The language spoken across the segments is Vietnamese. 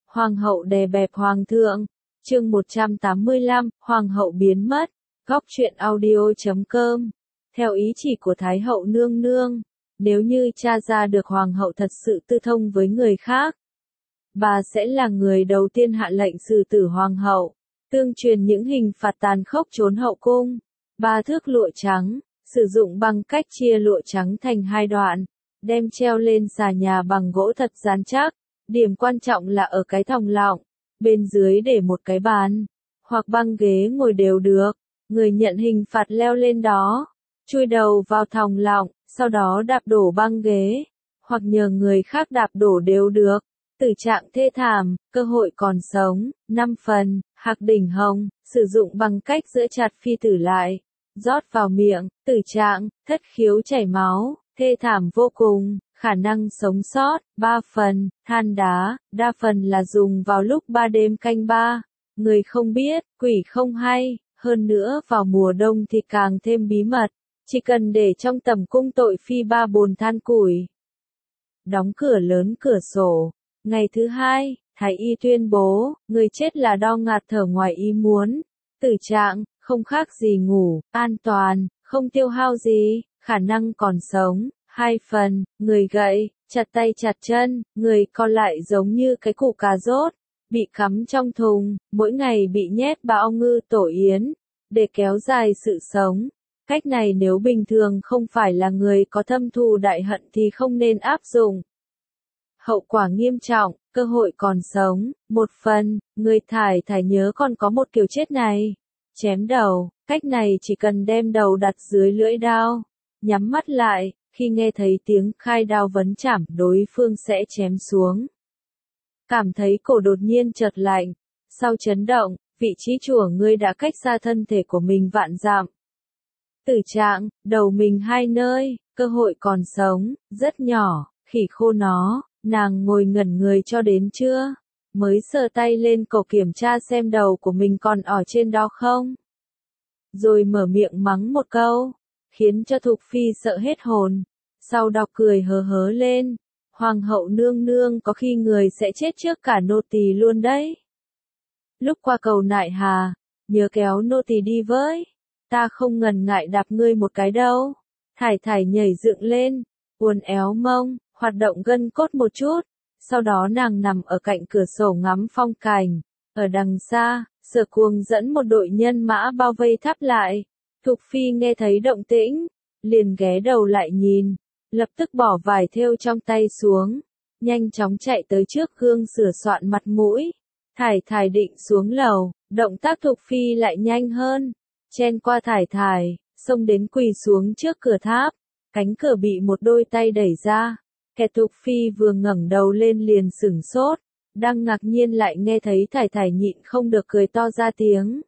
Hoàng hậu đè bẹp hoàng thượng. Chương 185, Hoàng hậu biến mất. Góc truyện audio.com. Theo ý chỉ của Thái hậu nương nương, nếu như tra ra được hoàng hậu thật sự tư thông với người khác, bà sẽ là người đầu tiên hạ lệnh xử tử hoàng hậu, tương truyền những hình phạt tàn khốc trốn hậu cung. 3 thước lụa trắng, sử dụng bằng cách chia lụa trắng thành 2 đoạn, đem treo lên xà nhà bằng gỗ thật rắn chắc. Điểm quan trọng là ở cái thòng lọng, bên dưới để một cái bàn, hoặc băng ghế ngồi đều được. Người nhận hình phạt leo lên đó, chui đầu vào thòng lọng, sau đó đạp đổ băng ghế, hoặc nhờ người khác đạp đổ đều được. Tử trạng thê thảm, cơ hội còn sống. 5 phần, hạc đỉnh hồng, sử dụng bằng cách giã chặt phi tử lại, rót vào miệng. Tử trạng, thất khiếu chảy máu, thê thảm vô cùng, khả năng sống sót. 3 phần, than đá, đa phần là dùng vào lúc 3 đêm canh 3. Người không biết, quỷ không hay, hơn nữa vào mùa đông thì càng thêm bí mật. Chỉ cần để trong tầm cung tội phi 3 bồn than củi. Đóng cửa lớn cửa sổ. Ngày thứ 2, Thái y tuyên bố, người chết là đo ngạt thở ngoài ý muốn. Tử trạng, không khác gì ngủ, an toàn, không tiêu hao gì, khả năng còn sống. 2 phần, người gậy, chặt tay chặt chân, người co lại giống như cái củ cà rốt, bị cắm trong thùng, mỗi ngày bị nhét bão ngư tổ yến, để kéo dài sự sống. Cách này nếu bình thường không phải là người có thâm thù đại hận thì không nên áp dụng. Hậu quả nghiêm trọng, cơ hội còn sống. 1 phần, người thải nhớ còn có một kiểu chết này. Chém đầu, cách này chỉ cần đem đầu đặt dưới lưỡi dao, nhắm mắt lại, khi nghe thấy tiếng khai đao vấn chảm, đối phương sẽ chém xuống. Cảm thấy cổ đột nhiên chợt lạnh, sau chấn động, vị trí chùa ngươi đã cách xa thân thể của mình vạn dặm. Tử trạng, đầu mình 2 nơi, cơ hội còn sống, rất nhỏ, khỉ khô nó. Nàng ngồi ngẩn người cho đến trưa, mới sờ tay lên cổ kiểm tra xem đầu của mình còn ở trên đó không. Rồi mở miệng mắng một câu, khiến cho Thục Phi sợ hết hồn. Sau đó cười hớ hớ lên, Hoàng hậu nương nương có khi người sẽ chết trước cả nô tỳ luôn đấy. Lúc qua cầu Nại Hà, nhớ kéo nô tỳ đi với, ta không ngần ngại đạp ngươi một cái đâu. Thải nhảy dựng lên, uốn éo mông, hoạt động gân cốt một chút, sau đó nàng nằm ở cạnh cửa sổ ngắm phong cảnh. Ở đằng xa, Sở Cuồng dẫn một đội nhân mã bao vây tháp lại. Thục Phi nghe thấy động tĩnh, liền ghé đầu lại nhìn, lập tức bỏ vải thêu trong tay xuống, nhanh chóng chạy tới trước gương sửa soạn mặt mũi. Thải định xuống lầu, động tác Thục Phi lại nhanh hơn, chen qua Thải, xông đến quỳ xuống trước cửa tháp. Cánh cửa bị một đôi tay đẩy ra. Kẻ Thục Phi vừa ngẩng đầu lên liền sửng sốt, đang ngạc nhiên lại nghe thấy Thải nhịn không được cười to ra tiếng.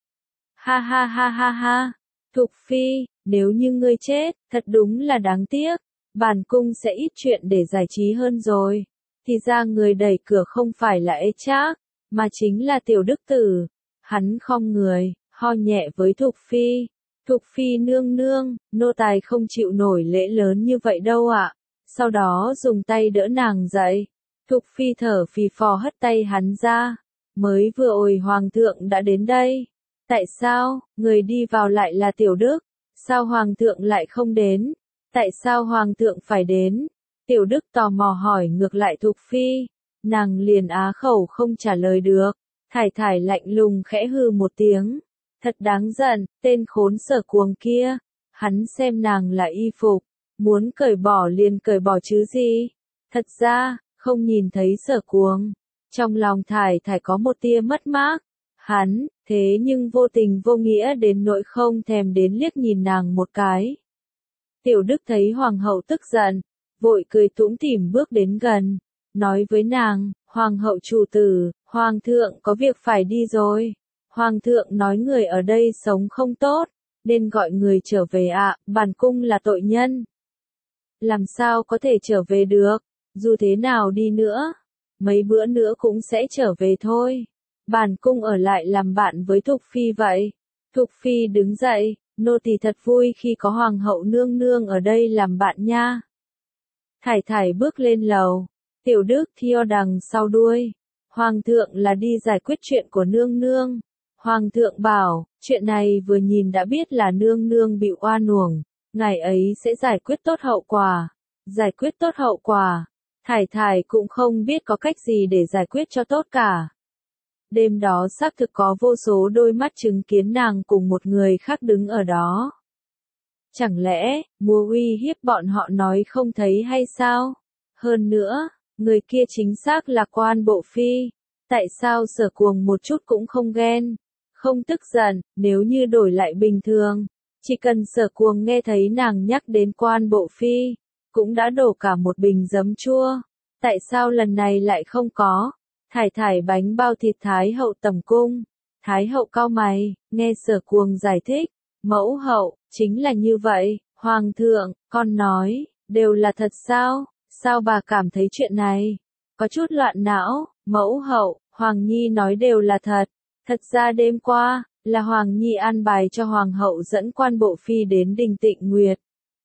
Ha ha ha ha ha, Thục Phi, nếu như ngươi chết, thật đúng là đáng tiếc, bản cung sẽ ít chuyện để giải trí hơn rồi. Thì ra người đẩy cửa không phải là Ê Trác, mà chính là Tiểu Đức Tử. Hắn khom người, ho nhẹ với Thục Phi. Thục Phi nương nương, nô tài không chịu nổi lễ lớn như vậy đâu ạ. Sau đó dùng tay đỡ nàng dậy. Thục Phi thở phì phò hất tay hắn ra. Mới vừa ôi hoàng thượng đã đến đây. Tại sao, người đi vào lại là Tiểu Đức? Sao hoàng thượng lại không đến? Tại sao hoàng thượng phải đến? Tiểu Đức tò mò hỏi ngược lại Thục Phi. Nàng liền á khẩu không trả lời được. Thải lạnh lùng khẽ hừ một tiếng. Thật đáng giận, tên khốn Sở Cuồng kia. Hắn xem nàng là y phục, muốn cởi bỏ liền cởi bỏ chứ gì. Thật ra, không nhìn thấy Sở Cuồng. Trong lòng Thải có một tia mất mát. Hắn, thế nhưng vô tình vô nghĩa đến nỗi không thèm đến liếc nhìn nàng một cái. Tiểu Đức thấy hoàng hậu tức giận, vội cười tủm tỉm bước đến gần, nói với nàng, hoàng hậu chủ tử, hoàng thượng có việc phải đi rồi. Hoàng thượng nói người ở đây sống không tốt, nên gọi người trở về ạ. Bản cung là tội nhân. Làm sao có thể trở về được, dù thế nào đi nữa, mấy bữa nữa cũng sẽ trở về thôi. Bản cung ở lại làm bạn với Thục Phi vậy. Thục Phi đứng dậy, nô tỳ thật vui khi có hoàng hậu nương nương ở đây làm bạn nha. Thải bước lên lầu, Tiểu Đức theo đằng sau đuôi. Hoàng thượng là đi giải quyết chuyện của nương nương. Hoàng thượng bảo, chuyện này vừa nhìn đã biết là nương nương bị oan uổng, ngài ấy sẽ giải quyết tốt hậu quả. Giải quyết tốt hậu quả. Thải Thải cũng không biết có cách gì để giải quyết cho tốt cả. Đêm đó xác thực có vô số đôi mắt chứng kiến nàng cùng một người khác đứng ở đó. Chẳng lẽ, mùa uy hiếp bọn họ nói không thấy hay sao? Hơn nữa, người kia chính xác là Quan Bộ Phi. Tại sao Sở Cuồng một chút cũng không ghen, không tức giận, nếu như đổi lại bình thường, chỉ cần Sở Cuồng nghe thấy nàng nhắc đến Quan Bộ Phi, cũng đã đổ cả một bình giấm chua. Tại sao lần này lại không có? Thải Thải bánh bao thịt Thái hậu tẩm cung. Thái hậu cau mày, nghe Sở Cuồng giải thích, mẫu hậu, chính là như vậy, hoàng thượng, con nói, đều là thật sao? Sao bà cảm thấy chuyện này có chút loạn não? Mẫu hậu, Hoàng Nhi nói đều là thật. Thật ra đêm qua, là Hoàng Nhi an bài cho Hoàng hậu dẫn Quan Bộ Phi đến Đình Tịnh Nguyệt.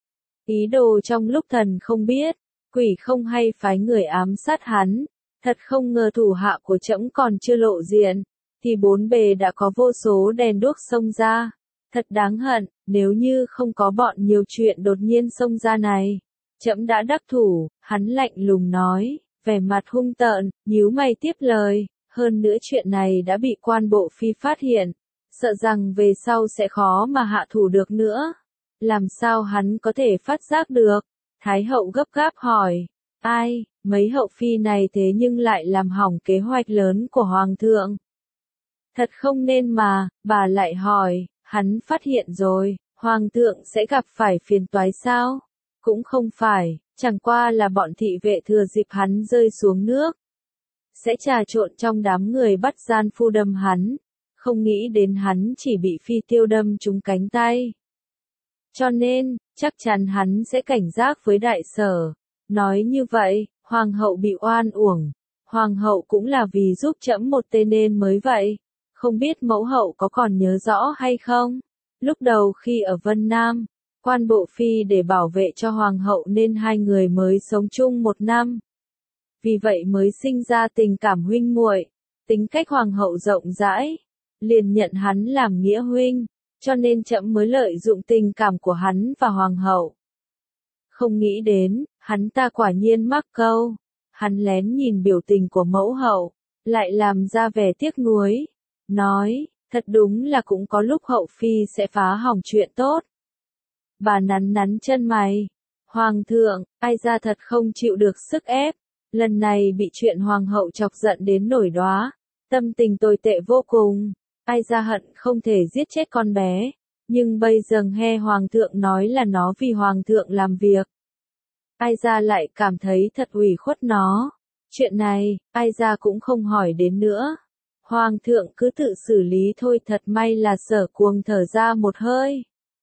Ý đồ trong lúc thần không biết, quỷ không hay phái người ám sát hắn. Thật không ngờ thủ hạ của trẫm còn chưa lộ diện, thì bốn bề đã có vô số đèn đuốc xông ra. Thật đáng hận, nếu như không có bọn nhiều chuyện đột nhiên xông ra này. Trẫm đã đắc thủ, hắn lạnh lùng nói, vẻ mặt hung tợn, nhíu mày tiếp lời, hơn nữa chuyện này đã bị Quan Bộ Phi phát hiện, sợ rằng về sau sẽ khó mà hạ thủ được nữa. Làm sao hắn có thể phát giác được? Thái hậu gấp gáp hỏi, ai, mấy hậu phi này thế nhưng lại làm hỏng kế hoạch lớn của Hoàng thượng. Thật không nên mà, bà lại hỏi, hắn phát hiện rồi, Hoàng thượng sẽ gặp phải phiền toái sao? Cũng không phải, chẳng qua là bọn thị vệ thừa dịp hắn rơi xuống nước. Sẽ trà trộn trong đám người bắt gian phu đâm hắn, không nghĩ đến hắn chỉ bị phi tiêu đâm trúng cánh tay. Cho nên, chắc chắn hắn sẽ cảnh giác với đại sở. Nói như vậy, Hoàng hậu bị oan uổng. Hoàng hậu cũng là vì giúp trẫm một tên nên mới vậy. Không biết mẫu hậu có còn nhớ rõ hay không? Lúc đầu khi ở Vân Nam, Quan Bộ Phi để bảo vệ cho Hoàng hậu nên hai người mới sống chung một năm. Vì vậy mới sinh ra tình cảm huynh muội. Tính cách Hoàng hậu rộng rãi, liền nhận hắn làm nghĩa huynh, cho nên trẫm mới lợi dụng tình cảm của hắn và Hoàng hậu. Không nghĩ đến, hắn ta quả nhiên mắc câu. Hắn lén nhìn biểu tình của mẫu hậu, lại làm ra vẻ tiếc nuối. Nói, thật đúng là cũng có lúc hậu phi sẽ phá hỏng chuyện tốt. Bà nắn nắn chân mày. Hoàng thượng, ai ra thật không chịu được sức ép. Lần này bị chuyện hoàng hậu chọc giận đến nổi đoá. Tâm tình tồi tệ vô cùng. Ai ra hận không thể giết chết con bé. Nhưng bây giờ nghe hoàng thượng nói là nó vì hoàng thượng làm việc. Ai ra lại cảm thấy thật ủy khuất nó. Chuyện này, ai ra cũng không hỏi đến nữa. Hoàng thượng cứ tự xử lý thôi, thật may là Sở Cuồng thở ra một hơi.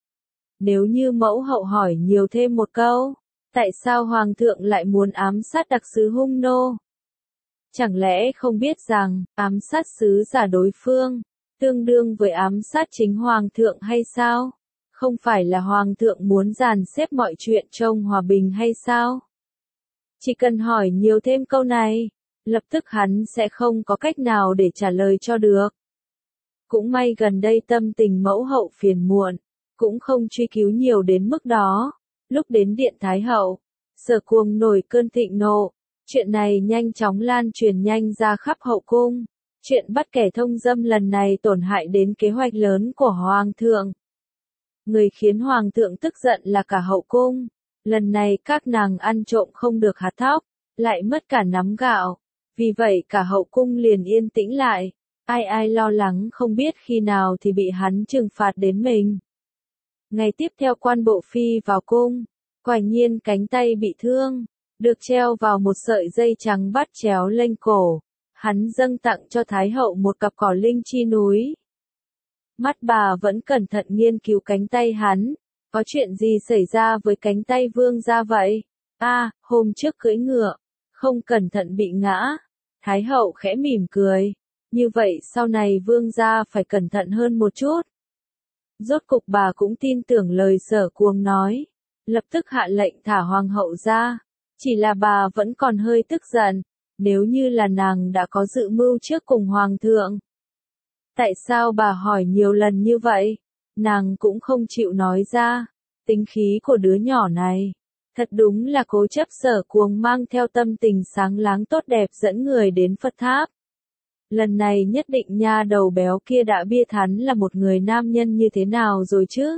Nếu như mẫu hậu hỏi nhiều thêm một câu, tại sao Hoàng thượng lại muốn ám sát đặc sứ Hung Nô? Chẳng lẽ không biết rằng, ám sát sứ giả đối phương, tương đương với ám sát chính Hoàng thượng hay sao? Không phải là Hoàng thượng muốn dàn xếp mọi chuyện trong hòa bình hay sao? Chỉ cần hỏi nhiều thêm câu này, lập tức hắn sẽ không có cách nào để trả lời cho được. Cũng may gần đây tâm tình mẫu hậu phiền muộn, cũng không truy cứu nhiều đến mức đó. Lúc đến điện Thái hậu, Sở Cuồng nổi cơn thịnh nộ. Chuyện này nhanh chóng lan truyền nhanh ra khắp hậu cung. Chuyện bắt kẻ thông dâm lần này tổn hại đến kế hoạch lớn của Hoàng thượng. Người khiến Hoàng thượng tức giận là cả hậu cung. Lần này các nàng ăn trộm không được hạt thóc, lại mất cả nắm gạo. Vì vậy cả hậu cung liền yên tĩnh lại. Ai ai lo lắng không biết khi nào thì bị hắn trừng phạt đến mình. Ngày tiếp theo Quan Bộ Phi vào cung. Quả nhiên cánh tay bị thương, được treo vào một sợi dây trắng bắt chéo lên cổ. Hắn dâng tặng cho Thái hậu một cặp cỏ linh chi núi. Mắt bà vẫn cẩn thận nghiên cứu cánh tay hắn. Có chuyện gì xảy ra với cánh tay vương gia vậy? Hôm trước cưỡi ngựa, không cẩn thận bị ngã. Thái hậu khẽ mỉm cười. Như vậy sau này vương gia phải cẩn thận hơn một chút. Rốt cục bà cũng tin tưởng lời Sở Cuồng nói. Lập tức hạ lệnh thả hoàng hậu ra. Chỉ là bà vẫn còn hơi tức giận. nếu như là nàng đã có dự mưu trước cùng hoàng thượng. Tại sao bà hỏi nhiều lần như vậy? Nàng cũng không chịu nói ra. Tính khí của đứa nhỏ này, thật đúng là cố chấp. Sở Cuồng mang theo tâm tình sáng láng tốt đẹp dẫn người đến Phật tháp. Lần này nhất định nha đầu béo kia đã biết hắn là một người nam nhân như thế nào rồi chứ?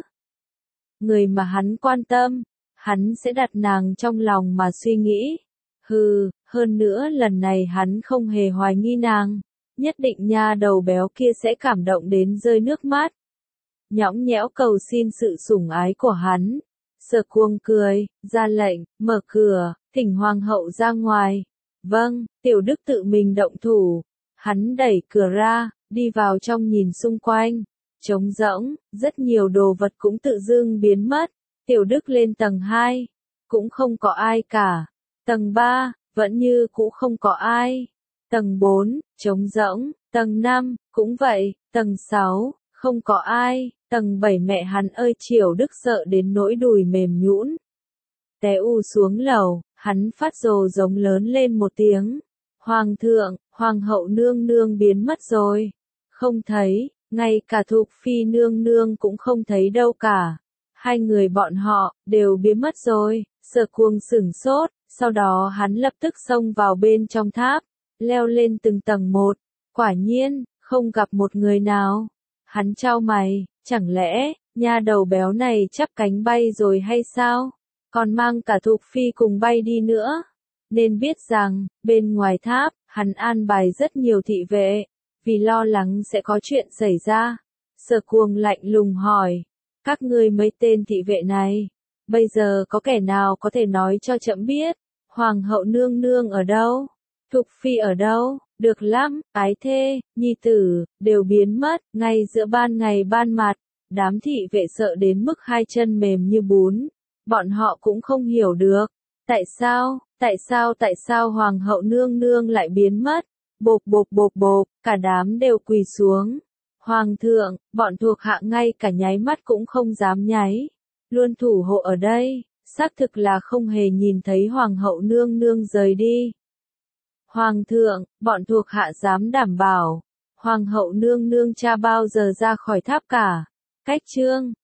Người mà hắn quan tâm, hắn sẽ đặt nàng trong lòng mà suy nghĩ. Hừ, hơn nữa lần này hắn không hề hoài nghi nàng, nhất định nha đầu béo kia sẽ cảm động đến rơi nước mắt. Nhõng nhẽo cầu xin sự sủng ái của hắn. Sở Cuồng cười, ra lệnh, mở cửa, thỉnh hoàng hậu ra ngoài. Vâng, Tiểu Đức tự mình động thủ. Hắn đẩy cửa ra, đi vào trong nhìn xung quanh. Trống rỗng, rất nhiều đồ vật cũng tự dưng biến mất. Tiểu Đức lên tầng 2, cũng không có ai cả. Tầng 3, vẫn như cũ không có ai. Tầng 4, trống rỗng. Tầng 5, cũng vậy. Tầng 6, không có ai. Tầng 7 mẹ hắn ơi, Triều Đức sợ đến nỗi đùi mềm nhũn. Té u xuống lầu, hắn phát rồ giống lớn lên một tiếng. Hoàng thượng, hoàng hậu nương nương biến mất rồi. Không thấy, ngay cả Thục Phi nương nương cũng không thấy đâu cả. Hai người bọn họ, đều biến mất rồi. Sở Cuồng sửng sốt, sau đó hắn lập tức xông vào bên trong tháp, leo lên từng tầng một. Quả nhiên, không gặp một người nào. Hắn chau mày, chẳng lẽ, nha đầu béo này chắp cánh bay rồi hay sao? Còn mang cả Thục Phi cùng bay đi nữa. Nên biết rằng, bên ngoài tháp, hắn an bài rất nhiều thị vệ, vì lo lắng sẽ có chuyện xảy ra. Sở Cuồng lạnh lùng hỏi, các ngươi mấy tên thị vệ này, bây giờ có kẻ nào có thể nói cho trẫm biết, hoàng hậu nương nương ở đâu? Thục Phi ở đâu? Được lắm, ái thê, nhi tử, đều biến mất, ngay giữa ban ngày ban mặt. Đám thị vệ sợ đến mức hai chân mềm như bún. Bọn họ cũng không hiểu được. Tại sao hoàng hậu nương nương lại biến mất? Bộp bộp bộp bộp, cả đám đều quỳ xuống. Hoàng thượng, bọn thuộc hạ ngay cả nháy mắt cũng không dám nháy. Luôn thủ hộ ở đây, xác thực là không hề nhìn thấy hoàng hậu nương nương rời đi. Hoàng thượng, bọn thuộc hạ dám đảm bảo, hoàng hậu nương nương cha bao giờ ra khỏi tháp cả. Cách chương